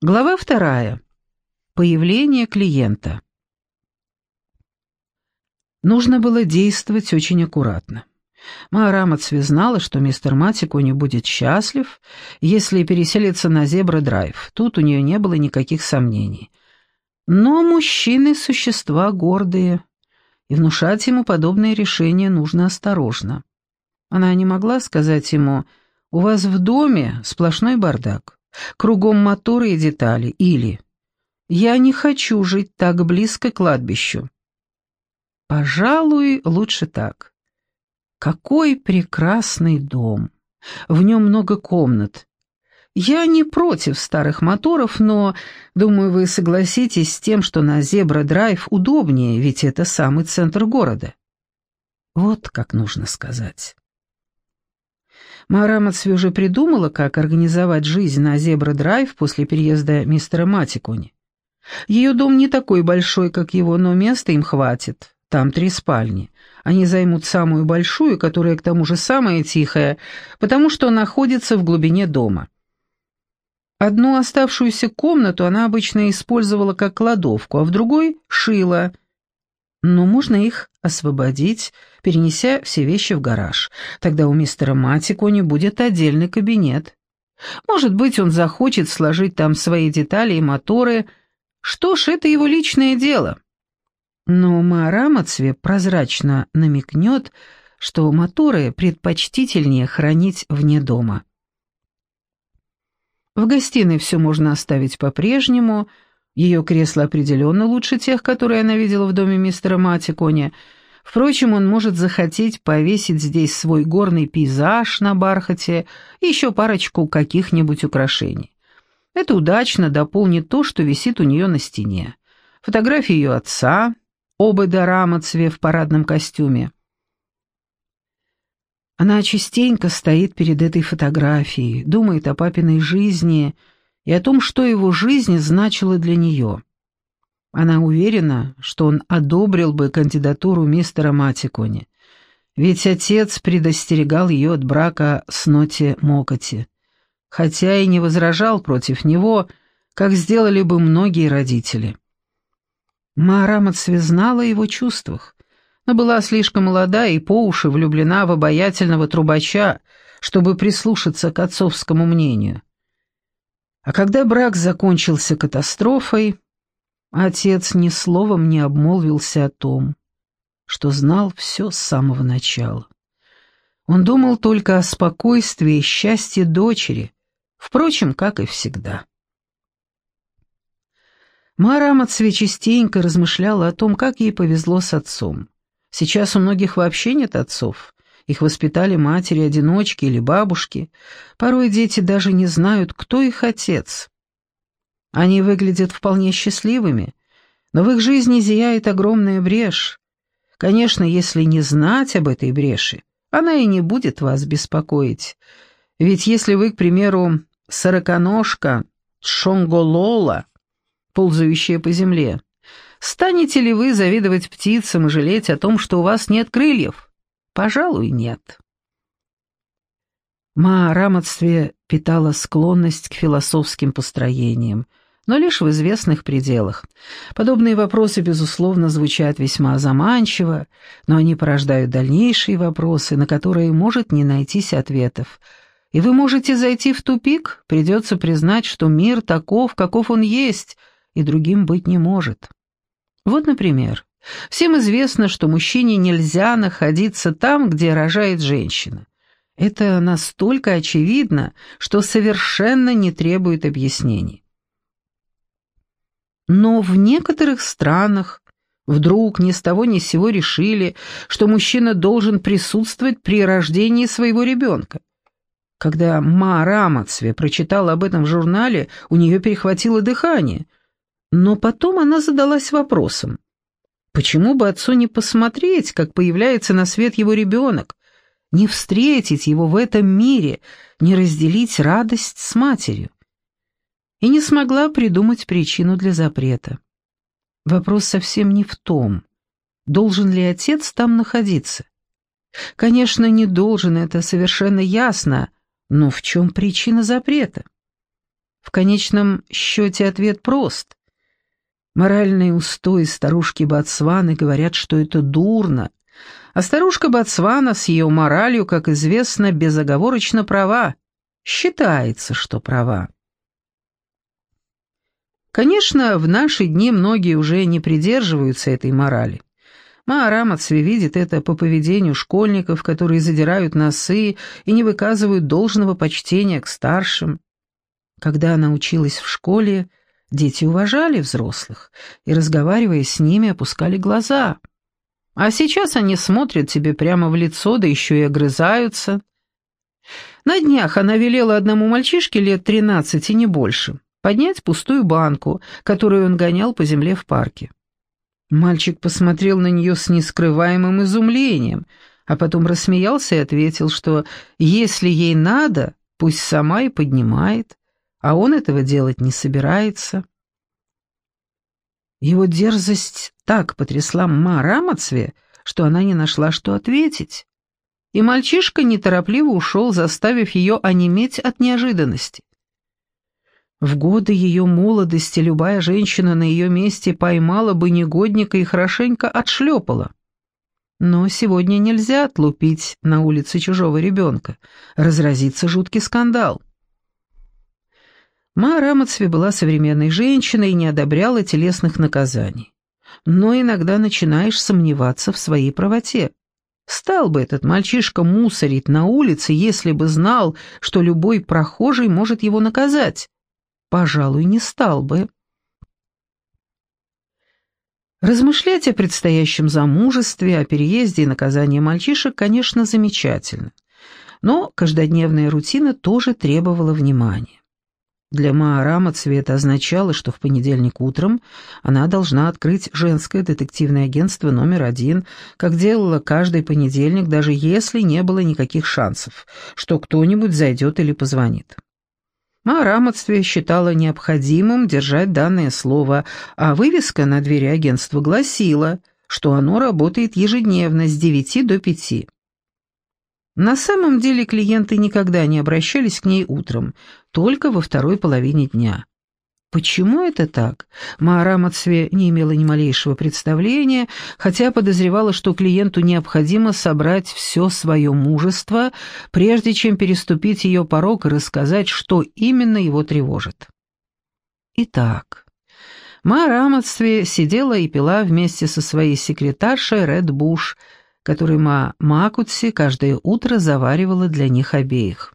Глава 2. Появление клиента. Нужно было действовать очень аккуратно. Маарамацве знала, что мистер Матикони будет счастлив, если переселится на Зебра-драйв. Тут у нее не было никаких сомнений. Но мужчины — существа гордые, и внушать ему подобные решения нужно осторожно. Она не могла сказать ему: «У вас в доме сплошной бардак, кругом моторы и детали», или «Я не хочу жить так близко к кладбищу». Пожалуй, лучше так. Какой прекрасный дом! В нем много комнат. Я не против старых моторов, но, думаю, вы согласитесь с тем, что на Зебра-драйв удобнее, ведь это самый центр города. Вот как нужно сказать. Маарамацве уже придумала, как организовать жизнь на Зебра-драйв после переезда мистера Матикони. Ее дом не такой большой, как его, но места им хватит. Там 3 спальни. Они займут самую большую, которая к тому же самая тихая, потому что находится в глубине дома. Одну оставшуюся комнату она обычно использовала как кладовку, а в другой шила. Но можно их освободить, перенеся все вещи в гараж. Тогда у мистера Матикони будет отдельный кабинет. Может быть, он захочет сложить там свои детали и моторы. Что ж, это его личное дело. Но Маарамацве прозрачно намекнет, что моторы предпочтительнее хранить вне дома. В гостиной все можно оставить по-прежнему. Ее кресло определенно лучше тех, которые она видела в доме мистера Матикони. Впрочем, он может захотеть повесить здесь свой горный пейзаж на бархате и еще парочку каких-нибудь украшений. Это удачно дополнит то, что висит у нее на стене. Фотографии ее отца, Обеда Рамацве в парадном костюме. Она частенько стоит перед этой фотографией, думает о папиной жизни и о том, что его жизнь значила для нее. Она уверена, что он одобрил бы кандидатуру мистера Матикони, ведь отец предостерегал ее от брака с Ноти Мокоти, хотя и не возражал против него, как сделали бы многие родители. Маарамацве знала о его чувствах, но была слишком молода и по уши влюблена в обаятельного трубача, чтобы прислушаться к отцовскому мнению. А когда брак закончился катастрофой, отец ни словом не обмолвился о том, что знал все с самого начала. Он думал только о спокойствии и счастье дочери, впрочем, как и всегда. Маарамацве частенько размышляла о том, как ей повезло с отцом. Сейчас у многих вообще нет отцов. Их воспитали матери-одиночки или бабушки. Порой дети даже не знают, кто их отец. Они выглядят вполне счастливыми, но в их жизни зияет огромная брешь. Конечно, если не знать об этой бреши, она и не будет вас беспокоить. Ведь если вы, к примеру, сороконожка Шонголола, ползающая по земле, станете ли вы завидовать птицам и жалеть о том, что у вас нет крыльев? Пожалуй, нет. Маарамацве питала склонность к философским построениям, но лишь в известных пределах. Подобные вопросы, безусловно, звучат весьма заманчиво, но они порождают дальнейшие вопросы, на которые может не найтись ответов. И вы можете зайти в тупик, придется признать, что мир таков, каков он есть, и другим быть не может. Вот, например, всем известно, что мужчине нельзя находиться там, где рожает женщина. Это настолько очевидно, что совершенно не требует объяснений. Но в некоторых странах вдруг ни с того ни с сего решили, что мужчина должен присутствовать при рождении своего ребенка. Когда Маарамацве прочитала об этом в журнале, у нее перехватило дыхание. Но потом она задалась вопросом, почему бы отцу не посмотреть, как появляется на свет его ребенок, не встретить его в этом мире, не разделить радость с матерью? И не смогла придумать причину для запрета. Вопрос совсем не в том, должен ли отец там находиться. Конечно, не должен, это совершенно ясно, но в чем причина запрета? В конечном счете ответ прост. Моральные устои старушки Ботсваны говорят, что это дурно, а старушка Ботсвана с ее моралью, как известно, безоговорочно права. Считается, что права. Конечно, в наши дни многие уже не придерживаются этой морали. Маа Рамацве видит это по поведению школьников, которые задирают носы и не выказывают должного почтения к старшим. Когда она училась в школе, дети уважали взрослых и, разговаривая с ними, опускали глаза. А сейчас они смотрят тебе прямо в лицо, да еще и огрызаются. На днях она велела одному мальчишке лет 13, не больше, поднять пустую банку, которую он гонял по земле в парке. Мальчик посмотрел на нее с нескрываемым изумлением, а потом рассмеялся и ответил, что если ей надо, пусть сама и поднимает, а он этого делать не собирается. Его дерзость так потрясла Маа Рамацве, что она не нашла, что ответить. И мальчишка неторопливо ушел, заставив ее онеметь от неожиданности. В годы ее молодости любая женщина на ее месте поймала бы негодника и хорошенько отшлепала. Но сегодня нельзя отлупить на улице чужого ребенка, разразится жуткий скандал. Маа Рамацве была современной женщиной и не одобряла телесных наказаний. Но иногда начинаешь сомневаться в своей правоте. Стал бы этот мальчишка мусорить на улице, если бы знал, что любой прохожий может его наказать? Пожалуй, не стал бы. Размышлять о предстоящем замужестве, о переезде и наказании мальчишек, конечно, замечательно. Но каждодневная рутина тоже требовала внимания. Для Маа Рамацве это означало, что в понедельник утром она должна открыть женское детективное агентство номер 1, как делала каждый понедельник, даже если не было никаких шансов, что кто-нибудь зайдет или позвонит. Маа Рамацве считала необходимым держать данное слово, а вывеска на двери агентства гласила, что оно работает ежедневно с 9 до 5. На самом деле клиенты никогда не обращались к ней утром, только во второй половине дня. Почему это так? Маа Рамацве не имела ни малейшего представления, хотя подозревала, что клиенту необходимо собрать все свое мужество, прежде чем переступить ее порог и рассказать, что именно его тревожит. Итак, Маа Рамацве сидела и пила вместе со своей секретаршей Ред Буш, который Ма Макутси каждое утро заваривала для них обеих.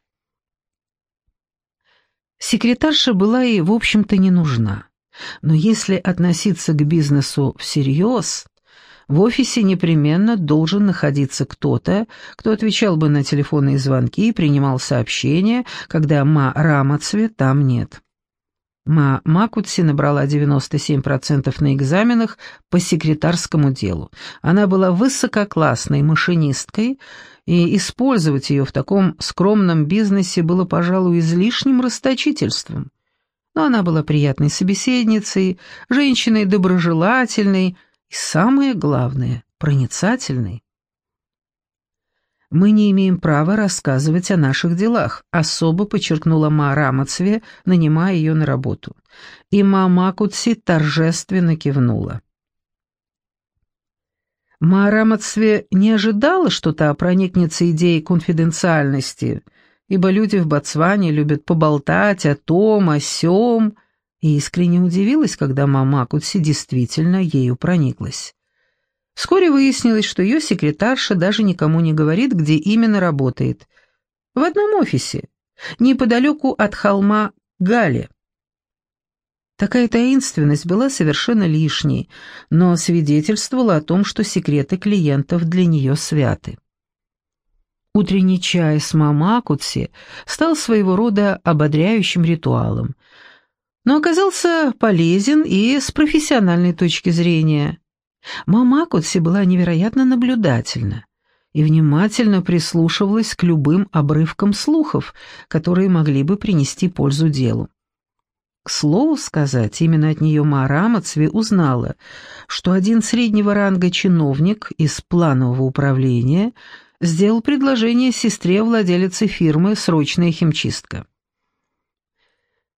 Секретарша была ей, в общем-то, не нужна. Но если относиться к бизнесу всерьез, в офисе непременно должен находиться кто-то, кто отвечал бы на телефонные звонки и принимал сообщения, когда Ма Рамацве там нет. Ма Макутси набрала 97% на экзаменах по секретарскому делу. Она была высококлассной машинисткой, и использовать ее в таком скромном бизнесе было, пожалуй, излишним расточительством. Но она была приятной собеседницей, женщиной доброжелательной и, самое главное, проницательной. «Мы не имеем права рассказывать о наших делах», особо подчеркнула Маа Рамацве, нанимая ее на работу. И Ма Макутси торжественно кивнула. Маа Рамацве не ожидала, что та проникнется идеей конфиденциальности, ибо люди в Ботсване любят поболтать о том, о сём, и искренне удивилась, когда Ма Макутси действительно ею прониклась. Вскоре выяснилось, что ее секретарша даже никому не говорит, где именно работает. В одном офисе, неподалеку от холма Гале. Такая таинственность была совершенно лишней, но свидетельствовала о том, что секреты клиентов для нее святы. Утренний чай с Ма Макутси стал своего рода ободряющим ритуалом, но оказался полезен и с профессиональной точки зрения. Ма Макутси была невероятно наблюдательна и внимательно прислушивалась к любым обрывкам слухов, которые могли бы принести пользу делу. К слову сказать, именно от нее Маа Рамацве узнала, что один среднего ранга чиновник из планового управления сделал предложение сестре владелицы фирмы «Срочная химчистка».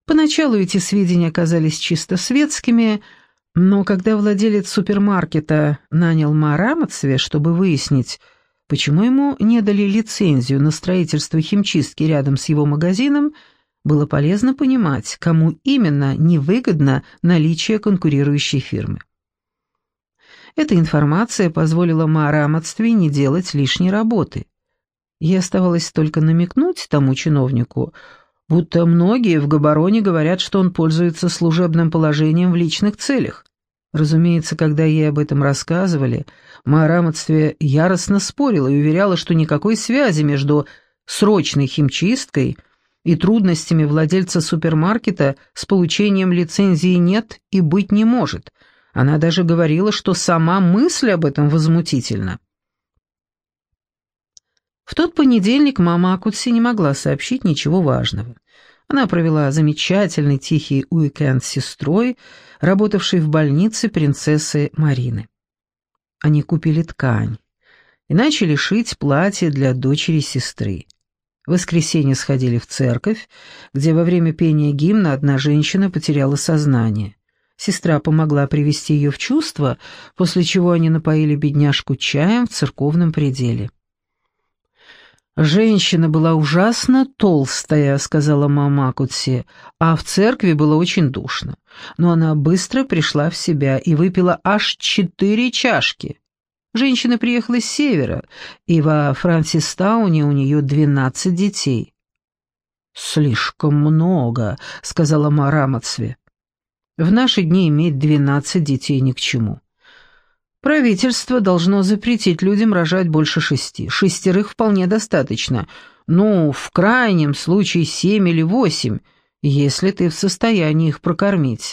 Поначалу эти сведения казались чисто светскими, но когда владелец супермаркета нанял Маарамацве, чтобы выяснить, почему ему не дали лицензию на строительство химчистки рядом с его магазином, было полезно понимать, кому именно невыгодно наличие конкурирующей фирмы. Эта информация позволила Маарамацве не делать лишней работы. Ей оставалось только намекнуть тому чиновнику, будто многие в Габороне говорят, что он пользуется служебным положением в личных целях. Разумеется, когда ей об этом рассказывали, Маарамацве яростно спорила и уверяла, что никакой связи между срочной химчисткой и трудностями владельца супермаркета с получением лицензии нет и быть не может. Она даже говорила, что сама мысль об этом возмутительна. В тот понедельник мама Акутси не могла сообщить ничего важного. Она провела замечательный тихий уикенд с сестрой, работавшей в больнице принцессы Марины. Они купили ткань и начали шить платье для дочери сестры. В воскресенье сходили в церковь, где во время пения гимна одна женщина потеряла сознание. Сестра помогла привести ее в чувство, после чего они напоили бедняжку чаем в церковном пределе. «Женщина была ужасно толстая», — сказала мама Акутси, «а в церкви было очень душно. Но она быстро пришла в себя и выпила аж 4 чашки. Женщина приехала с севера, и во Франсистауне у нее 12 детей». «Слишком много», — сказала Маарамацве. «В наши дни иметь 12 детей ни к чему. Правительство должно запретить людям рожать больше 6. 6 вполне достаточно. Ну, в крайнем случае 7 или 8, если ты в состоянии их прокормить».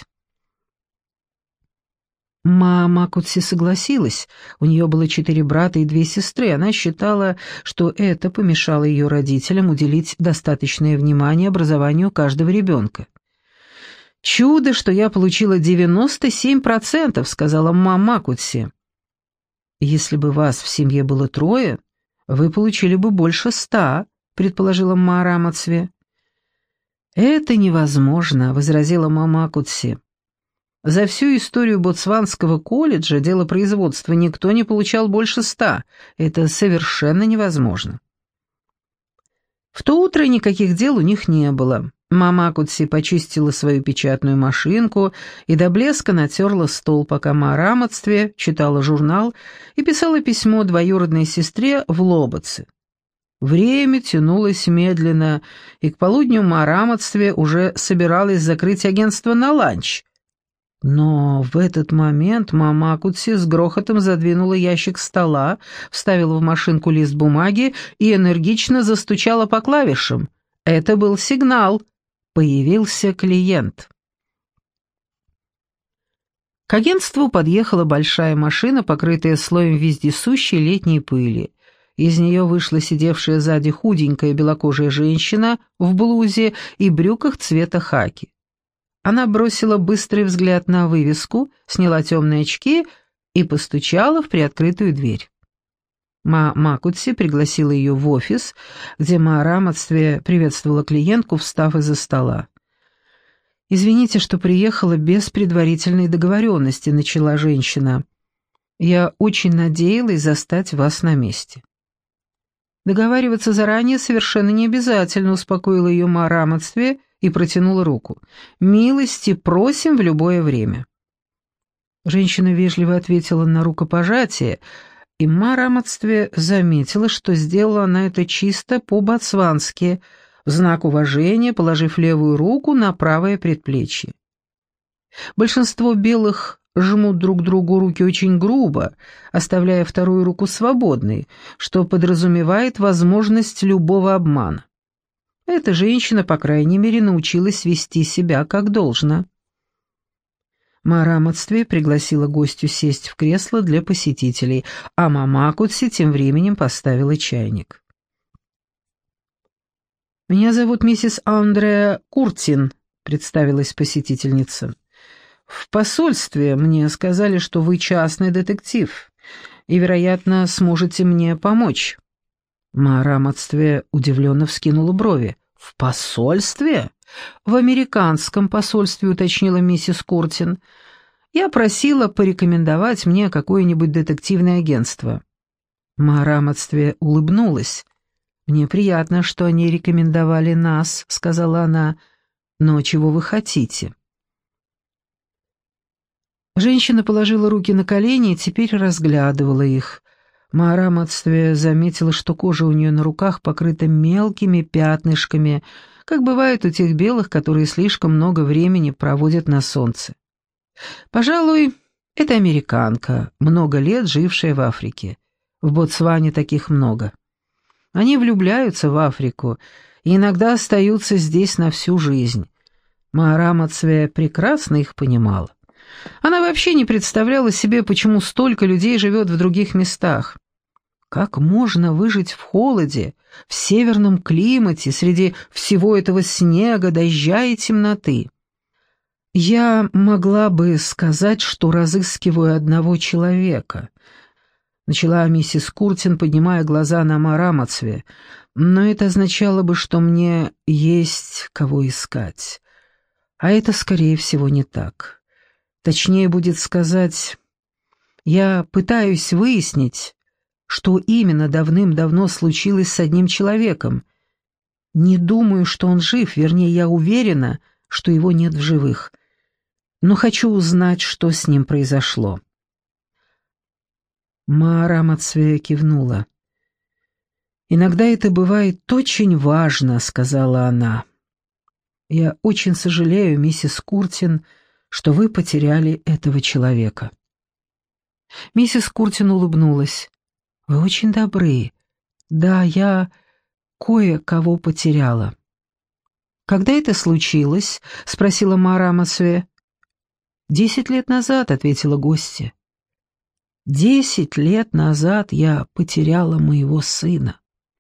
Мама Акутси согласилась. У нее было 4 брата и 2 сестры. Она считала, что это помешало ее родителям уделить достаточное внимание образованию каждого ребенка. «Чудо, что я получила 97%, — сказала мама Акутси. «Если бы вас в семье было 3, вы получили бы больше 100, — предположила Маарамацве. «Это невозможно», — возразила мама Акутси. «За всю историю Ботсванского колледжа делопроизводства никто не получал больше 100. Это совершенно невозможно». В то утро никаких дел у них не было. Мама Акутси почистила свою печатную машинку и до блеска натерла стол, пока Маарамацве читала журнал и писала письмо двоюродной сестре в Лоботце. Время тянулось медленно, и к полудню Маарамацве уже собиралась закрыть агентство на ланч. Но в этот момент мама Акутси с грохотом задвинула ящик стола, вставила в машинку лист бумаги и энергично застучала по клавишам. Это был сигнал. Появился клиент. К агентству подъехала большая машина, покрытая слоем вездесущей летней пыли. Из нее вышла сидевшая сзади худенькая белокожая женщина в блузе и брюках цвета хаки. Она бросила быстрый взгляд на вывеску, сняла темные очки и постучала в приоткрытую дверь. Мама Акутси пригласила ее в офис, где Маарамацве приветствовала клиентку, встав из-за стола. «Извините, что приехала без предварительной договоренности», — начала женщина. «Я очень надеялась застать вас на месте». «Договариваться заранее совершенно не обязательно», — успокоила ее Маарамацве и протянула руку. «Милости просим в любое время». Женщина вежливо ответила на рукопожатие, и Маарамацве заметила, что сделала она это чисто по-ботсвански, в знак уважения, положив левую руку на правое предплечье. Большинство белых жмут друг другу руки очень грубо, оставляя вторую руку свободной, что подразумевает возможность любого обмана. Эта женщина, по крайней мере, научилась вести себя как должно. Маарамацве пригласила гостью сесть в кресло для посетителей, а мама Акутси тем временем поставила чайник. «Меня зовут миссис Андреа Куртин», — представилась посетительница. «В посольстве мне сказали, что вы частный детектив и, вероятно, сможете мне помочь». Маарамацве удивленно вскинула брови. «В посольстве? «В американском посольстве», — уточнила миссис Куртин. «Я просила порекомендовать мне какое-нибудь детективное агентство». Мараматстве улыбнулась. «Мне приятно, что они рекомендовали нас», — сказала она. «Но чего вы хотите?» Женщина положила руки на колени и теперь разглядывала их. Мараматстве заметила, что кожа у нее на руках покрыта мелкими пятнышками, как бывает у тех белых, которые слишком много времени проводят на солнце. Пожалуй, это американка, много лет жившая в Африке. В Ботсване таких много. Они влюбляются в Африку и иногда остаются здесь на всю жизнь. Мараматстве прекрасно их понимала. Она вообще не представляла себе, почему столько людей живет в других местах. Как можно выжить в холоде, в северном климате, среди всего этого снега, дождя и темноты? «Я могла бы сказать, что разыскиваю одного человека», — начала миссис Куртин, поднимая глаза на Мараматстве, «но это означало бы, что мне есть кого искать. А это, скорее всего, не так. Точнее будет сказать, я пытаюсь выяснить, что именно давным-давно случилось с одним человеком. Не думаю, что он жив, вернее, я уверена, что его нет в живых. Но хочу узнать, что с ним произошло». Мараматстве кивнула. «Иногда это бывает очень важно», — сказала она. «Я очень сожалею, миссис Куртин, что вы потеряли этого человека». Миссис Куртин улыбнулась. «Вы очень добры. Да, я кое-кого потеряла». «Когда это случилось?» — спросила Мараматстве. 10 лет назад», — ответила гостья. 10 лет назад я потеряла моего сына».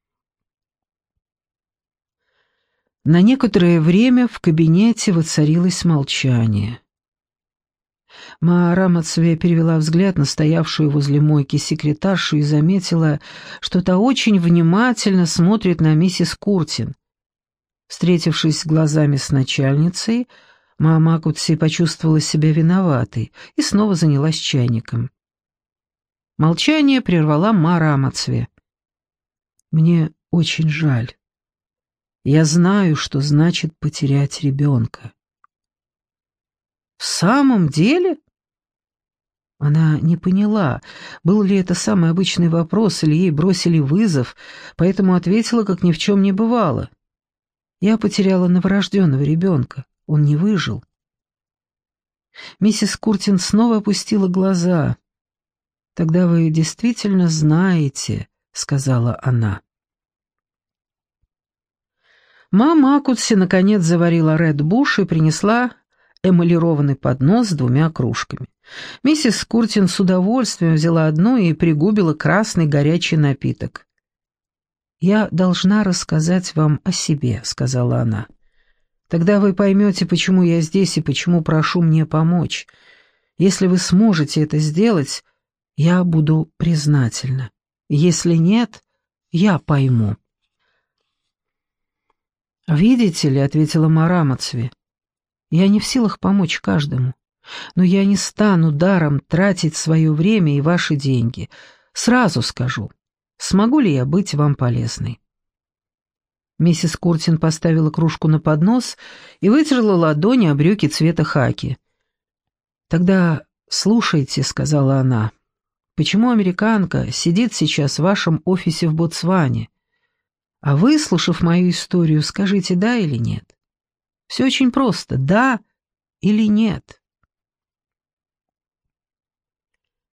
На некоторое время в кабинете воцарилось молчание. Мараматстве перевела взгляд на стоявшую возле мойки секретаршу и заметила, что та очень внимательно смотрит на миссис Куртин. Встретившись глазами с начальницей, Маамакутси почувствовала себя виноватой и снова занялась чайником. Молчание прервала Мараматстве. «Мне очень жаль. Я знаю, что значит потерять ребенка». «В самом деле?» Она не поняла, был ли это самый обычный вопрос или ей бросили вызов, поэтому ответила, как ни в чем не бывало. «Я потеряла новорожденного ребенка. Он не выжил». Миссис Куртин снова опустила глаза. «Тогда вы действительно знаете», — сказала она. Маамакутси наконец заварила рэд-буш и принесла эмалированный поднос с 2 кружками. Миссис Куртин с удовольствием взяла одну и пригубила красный горячий напиток. «Я должна рассказать вам о себе», — сказала она. «Тогда вы поймете, почему я здесь и почему прошу мне помочь. Если вы сможете это сделать, я буду признательна. Если нет, я пойму». «Видите ли», — ответила Мараматстве, — «я не в силах помочь каждому, но я не стану даром тратить свое время и ваши деньги. Сразу скажу, смогу ли я быть вам полезной?» Миссис Куртин поставила кружку на поднос и вытерла ладони о брюки цвета хаки. «Тогда слушайте», — сказала она, — «почему американка сидит сейчас в вашем офисе в Ботсване? А выслушав мою историю, скажите «да» или «нет». Все очень просто, да или нет.